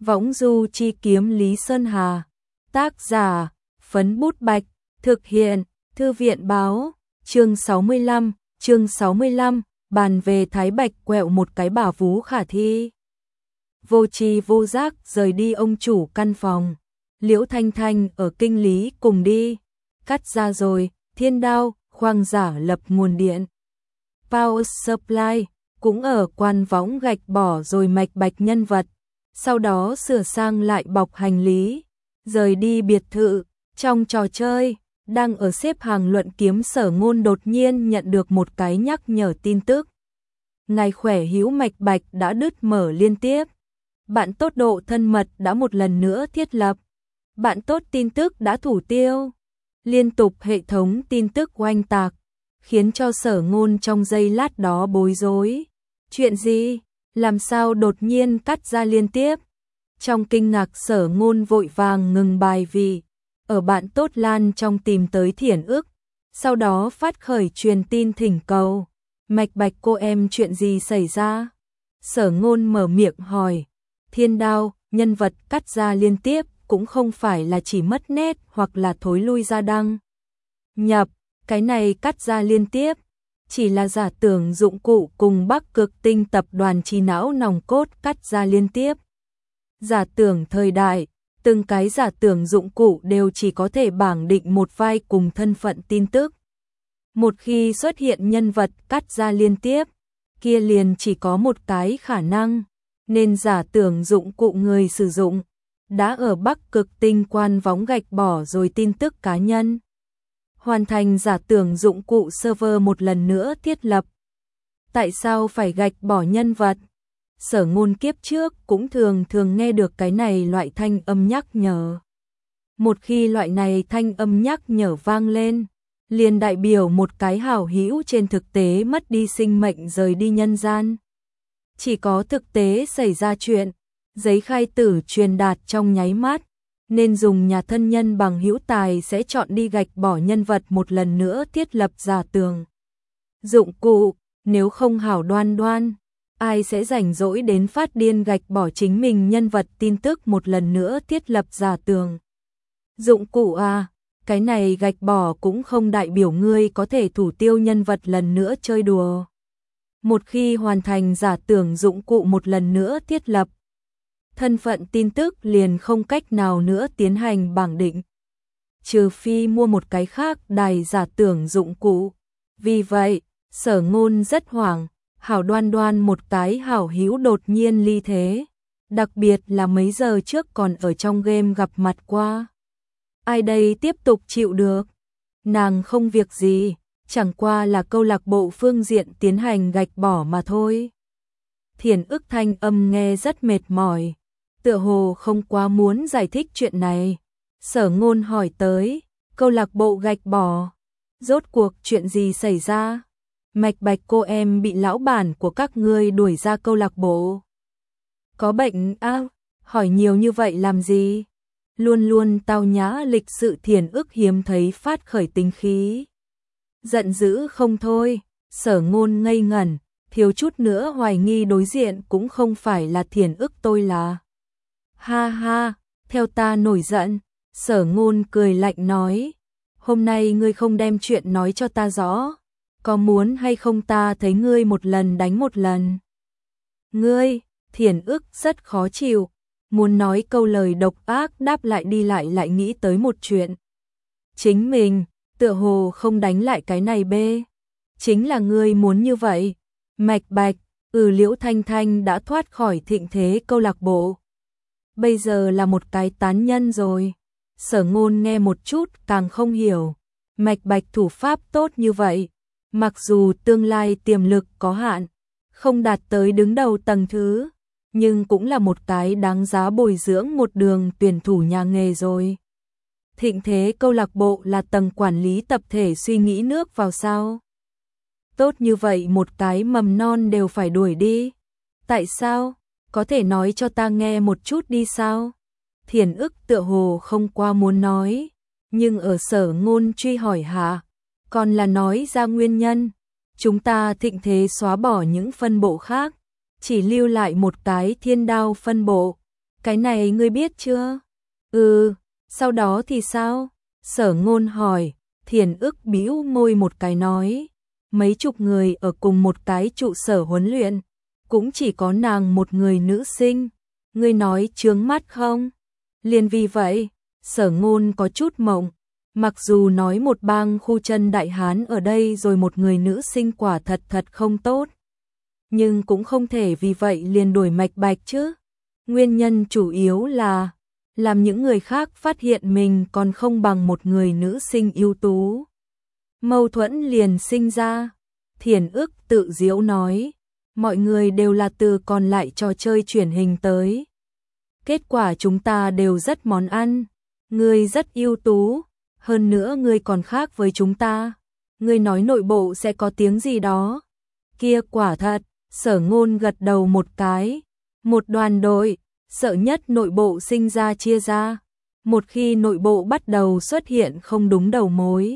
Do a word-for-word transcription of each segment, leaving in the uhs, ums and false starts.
Võng du chi kiếm Lý Sơn Hà. Tác giả, Phấn Bút Bạch. Thực hiện, Thư viện báo. Chương sáu mươi lăm, chương sáu mươi lăm, bàn về Thái Bạch quẹo một cái bả vú khả thi. Vô tri vô giác rời đi ông chủ căn phòng. Liễu Thanh Thanh ở kinh lý cùng đi. Cắt ra rồi, Thiên Đao, khoang giả lập nguồn điện. Power Supply, cũng ở quan võng gạch bỏ rồi mạch bạch nhân vật. Sau đó sửa sang lại bọc hành lý. Rời đi biệt thự, trong trò chơi, đang ở xếp hàng luận kiếm Sở Ngôn đột nhiên nhận được một cái nhắc nhở tin tức. Ngài khỏe hữu mạch bạch đã đứt mở liên tiếp. Bạn tốt độ thân mật đã một lần nữa thiết lập. Bạn tốt tin tức đã thủ tiêu. Liên tục hệ thống tin tức oanh tạc, khiến cho Sở Ngôn trong giây lát đó bối rối. Chuyện gì? Làm sao đột nhiên cắt ra liên tiếp? Trong kinh ngạc Sở Ngôn vội vàng ngừng bài vì ở bạn tốt Lan trong tìm tới Thiển Ức, sau đó phát khởi truyền tin thỉnh cầu. Mạch bạch cô em chuyện gì xảy ra? Sở Ngôn mở miệng hỏi. Thiên Đao, nhân vật cắt ra liên tiếp cũng không phải là chỉ mất nét hoặc là thối lui ra đăng nhập, cái này cắt ra liên tiếp chỉ là giả tưởng dụng cụ cùng Bắc Cực Tinh tập đoàn trí não nòng cốt cắt ra liên tiếp. Giả tưởng thời đại, từng cái giả tưởng dụng cụ đều chỉ có thể bảng định một vai cùng thân phận tin tức. Một khi xuất hiện nhân vật cắt ra liên tiếp, kia liền chỉ có một cái khả năng, nên giả tưởng dụng cụ người sử dụng đã ở Bắc Cực Tinh quan võng gạch bỏ rồi tin tức cá nhân. Hoàn thành giả tưởng dụng cụ server một lần nữa thiết lập. Tại sao phải gạch bỏ nhân vật? Sở Ngôn kiếp trước cũng thường thường nghe được cái này loại thanh âm nhắc nhở. Một khi loại này thanh âm nhắc nhở vang lên, liền đại biểu một cái hảo hữu trên thực tế mất đi sinh mệnh rời đi nhân gian. Chỉ có thực tế xảy ra chuyện, giấy khai tử truyền đạt trong nháy mắt, nên dùng nhà thân nhân bằng hữu tài sẽ chọn đi gạch bỏ nhân vật một lần nữa thiết lập giả tưởng dụng cụ, nếu không hảo đoan đoan, ai sẽ rảnh rỗi đến phát điên gạch bỏ chính mình nhân vật tin tức một lần nữa thiết lập giả tưởng dụng cụ à, cái này gạch bỏ cũng không đại biểu ngươi có thể thủ tiêu nhân vật lần nữa chơi đùa. Một khi hoàn thành giả tưởng dụng cụ một lần nữa thiết lập, thân phận tin tức liền không cách nào nữa tiến hành bảng định, trừ phi mua một cái khác đài giả tưởng dụng cụ. Vì vậy, Sở Ngôn rất hoảng, hảo đoan đoan một cái hảo hữu đột nhiên ly thế, đặc biệt là mấy giờ trước còn ở trong game gặp mặt qua. Ai đây tiếp tục chịu được? Nàng không việc gì, chẳng qua là câu lạc bộ phương diện tiến hành gạch bỏ mà thôi. Thiển Ức thanh âm nghe rất mệt mỏi, tựa hồ không quá muốn giải thích chuyện này. Sở Ngôn hỏi tới, câu lạc bộ gạch bỏ, rốt cuộc chuyện gì xảy ra? Mạch bạch cô em bị lão bản của các ngươi đuổi ra câu lạc bộ. Có bệnh à? Hỏi nhiều như vậy làm gì? Luôn luôn tao nhã lịch sự Thiển Ức hiếm thấy phát khởi tính khí. Giận dữ không thôi, Sở Ngôn ngây ngẩn, thiếu chút nữa hoài nghi đối diện cũng không phải là Thiển Ức tôi là. Ha ha, theo ta nổi giận, Sở Ngôn cười lạnh nói, hôm nay ngươi không đem chuyện nói cho ta rõ, có muốn hay không ta thấy ngươi một lần đánh một lần. Ngươi, Thiển Ức rất khó chịu, muốn nói câu lời độc ác đáp lại đi lại lại nghĩ tới một chuyện. Chính mình, tựa hồ không đánh lại cái này bê. Chính là ngươi muốn như vậy. Mạch bạch, ừ Liễu Thanh Thanh đã thoát khỏi thịnh thế câu lạc bộ. Bây giờ là một cái tán nhân rồi. Sở Ngôn nghe một chút càng không hiểu. Mạch bạch thủ pháp tốt như vậy, mặc dù tương lai tiềm lực có hạn, không đạt tới đứng đầu tầng thứ, nhưng cũng là một cái đáng giá bồi dưỡng một đường tuyển thủ nhà nghề rồi. Thịnh thế câu lạc bộ là tầng quản lý tập thể suy nghĩ nước vào sao? Tốt như vậy một cái mầm non đều phải đuổi đi. Tại sao? Có thể nói cho ta nghe một chút đi sao? Thiển Ức tựa hồ không qua muốn nói, nhưng ở Sở Ngôn truy hỏi hạ, còn là nói ra nguyên nhân. Chúng ta thịnh thế xóa bỏ những phân bộ khác, chỉ lưu lại một cái Thiên Đao phân bộ. Cái này ngươi biết chưa? Ừ, sau đó thì sao? Sở Ngôn hỏi. Thiền ức bĩu môi một cái nói. Mấy chục người ở cùng một cái trụ sở huấn luyện, cũng chỉ có nàng một người nữ sinh. Ngươi nói chướng mắt không? Liền vì vậy, Sở Ngôn có chút mộng. Mặc dù nói một bang khu chân đại hán ở đây rồi một người nữ sinh quả thật thật không tốt, nhưng cũng không thể vì vậy liền đuổi Mạch Bạch chứ. Nguyên nhân chủ yếu là làm những người khác phát hiện mình còn không bằng một người nữ sinh ưu tú. Mâu thuẫn liền sinh ra. Thiền ức tự giễu nói, mọi người đều là từ còn lại trò chơi truyền hình tới. Kết quả chúng ta đều rất món ăn. Ngươi rất ưu tú, hơn nữa ngươi còn khác với chúng ta. Ngươi nói nội bộ sẽ có tiếng gì đó. Kia quả thật, Sở Ngôn gật đầu một cái. Một đoàn đội, sợ nhất nội bộ sinh ra chia ra. Một khi nội bộ bắt đầu xuất hiện không đúng đầu mối,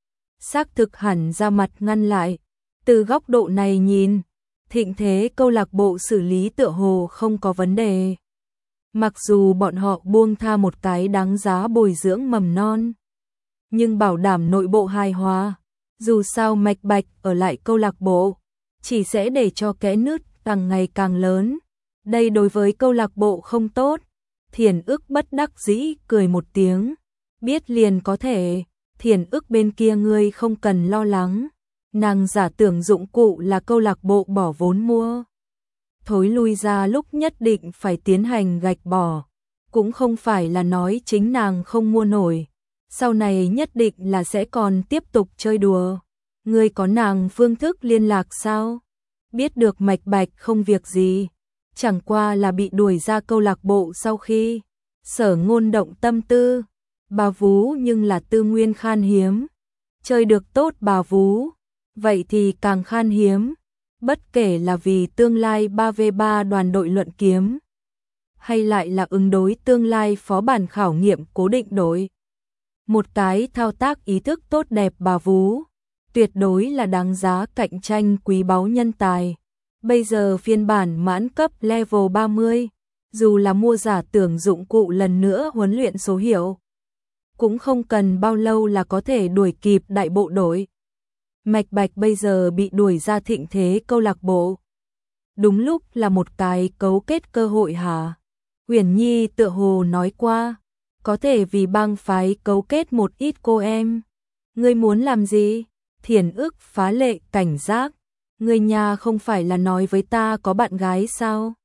xác thực hẳn ra mặt ngăn lại. Từ góc độ này nhìn, thịnh thế câu lạc bộ xử lý tựa hồ không có vấn đề. Mặc dù bọn họ buông tha một cái đáng giá bồi dưỡng mầm non, nhưng bảo đảm nội bộ hài hòa. Dù sao Mạch Bạch ở lại câu lạc bộ, chỉ sẽ để cho kẽ nứt càng ngày càng lớn. Đây đối với câu lạc bộ không tốt. Thiền ức bất đắc dĩ cười một tiếng. Biết liền có thể, Thiền ức bên kia ngươi không cần lo lắng. Nàng giả tưởng dụng cụ là câu lạc bộ bỏ vốn mua. Thối lui ra lúc nhất định phải tiến hành gạch bỏ. Cũng không phải là nói chính nàng không mua nổi. Sau này nhất định là sẽ còn tiếp tục chơi đùa. Ngươi có nàng phương thức liên lạc sao? Biết được Mạch Bạch không việc gì, chẳng qua là bị đuổi ra câu lạc bộ sau khi Sở Ngôn động tâm tư. Bà vú nhưng là tư nguyên khan hiếm. Chơi được tốt bà vú, vậy thì càng khan hiếm. Bất kể là vì tương lai ba vê ba đoàn đội luận kiếm, hay lại là ứng đối tương lai phó bản khảo nghiệm cố định đội. Một cái thao tác ý thức tốt đẹp bà vú, tuyệt đối là đáng giá cạnh tranh quý báu nhân tài. Bây giờ phiên bản mãn cấp level ba mươi, dù là mua giả tưởng dụng cụ lần nữa huấn luyện số hiệu, cũng không cần bao lâu là có thể đuổi kịp đại bộ đội. Mạch Bạch bây giờ bị đuổi ra thịnh thế câu lạc bộ. Đúng lúc là một cái cấu kết cơ hội hả? Uyển Nhi tựa hồ nói qua, có thể vì bang phái cấu kết một ít cô em. Ngươi muốn làm gì? Thiền ức phá lệ cảnh giác. Ngươi nhà không phải là nói với ta có bạn gái sao?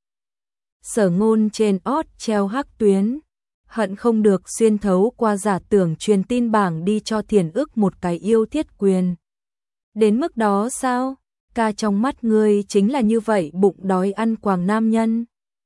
Sở Ngôn trên ót treo hắc tuyến, hận không được xuyên thấu qua giả tưởng truyền tin bảng đi cho Thiền ức một cái yêu thiết quyền. Đến mức đó sao? Ca trong mắt ngươi chính là như vậy bụng đói ăn quàng nam nhân.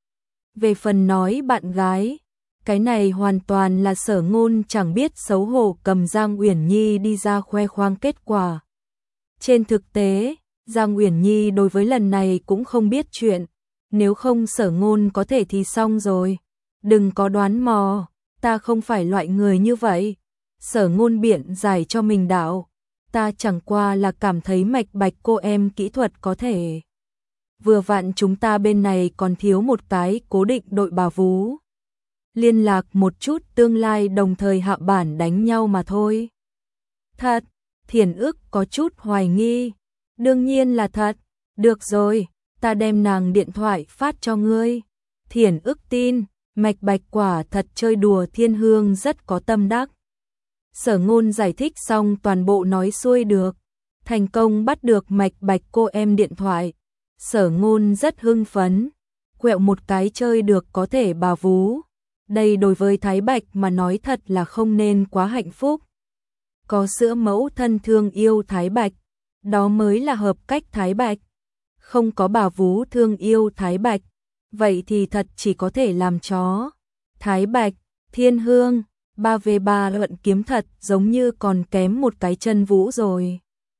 Về phần nói bạn gái, cái này hoàn toàn là Sở Ngôn chẳng biết xấu hổ cầm Giang Uyển Nhi đi ra khoe khoang kết quả. Trên thực tế, Giang Uyển Nhi đối với lần này cũng không biết chuyện, nếu không Sở Ngôn có thể thì xong rồi. Đừng có đoán mò, ta không phải loại người như vậy. Sở Ngôn biện giải cho mình đạo, ta chẳng qua là cảm thấy Mạch Bạch cô em kỹ thuật có thể. Vừa vặn chúng ta bên này còn thiếu một cái cố định đội bà vú. Liên lạc một chút tương lai đồng thời hạ bản đánh nhau mà thôi. Thật, Thiền ức có chút hoài nghi. Đương nhiên là thật. Được rồi, ta đem nàng điện thoại phát cho ngươi. Thiền ức tin, Mạch Bạch quả thật chơi đùa thiên hương rất có tâm đắc. Sở Ngôn giải thích xong toàn bộ nói xuôi được. Thành công bắt được Mạch Bạch cô em điện thoại. Sở Ngôn rất hưng phấn. Quẹo một cái chơi được có thể bà vú. Đây đối với Thái Bạch mà nói thật là không nên quá hạnh phúc. Có sữa mẫu thân thương yêu Thái Bạch, đó mới là hợp cách Thái Bạch. Không có bà vú thương yêu Thái Bạch, vậy thì thật chỉ có thể làm chó. Thái Bạch, Thiên Hương, ba vê ba luận kiếm thật giống như còn kém một cái chân vũ rồi.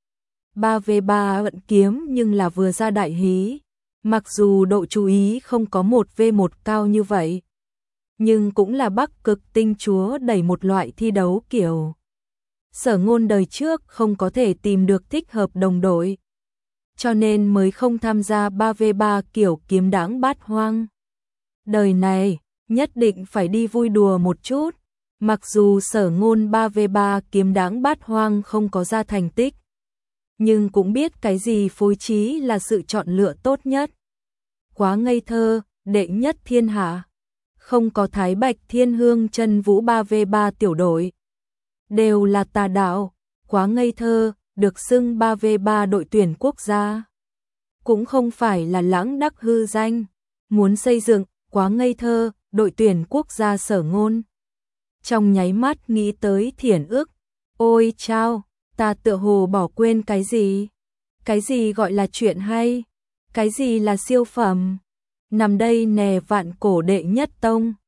ba vê ba luận kiếm nhưng là vừa ra đại hí. Mặc dù độ chú ý không có một vê một cao như vậy, nhưng cũng là Bắc Cực tinh chúa đẩy một loại thi đấu kiểu. Sở Ngôn đời trước không có thể tìm được thích hợp đồng đội, cho nên mới không tham gia ba vê ba kiểu kiếm đãng bát hoang. Đời này, nhất định phải đi vui đùa một chút. Mặc dù Sở Ngôn ba vs ba kiếm đáng bát hoang không có ra thành tích, nhưng cũng biết cái gì phối trí là sự chọn lựa tốt nhất. Quá ngây thơ, đệ nhất thiên hạ. Không có Thái Bạch Thiên Hương Chân Vũ ba vs ba tiểu đội. Đều là tà đạo, quá ngây thơ, được xưng ba vs ba đội tuyển quốc gia. Cũng không phải là lãng đắc hư danh. Muốn xây dựng, quá ngây thơ, đội tuyển quốc gia Sở Ngôn. Trong nháy mắt nghĩ tới Thiển Ức. Ôi chao, ta tựa hồ bỏ quên cái gì? Cái gì gọi là chuyện hay? Cái gì là siêu phẩm? Nằm đây nè vạn cổ đệ nhất tông.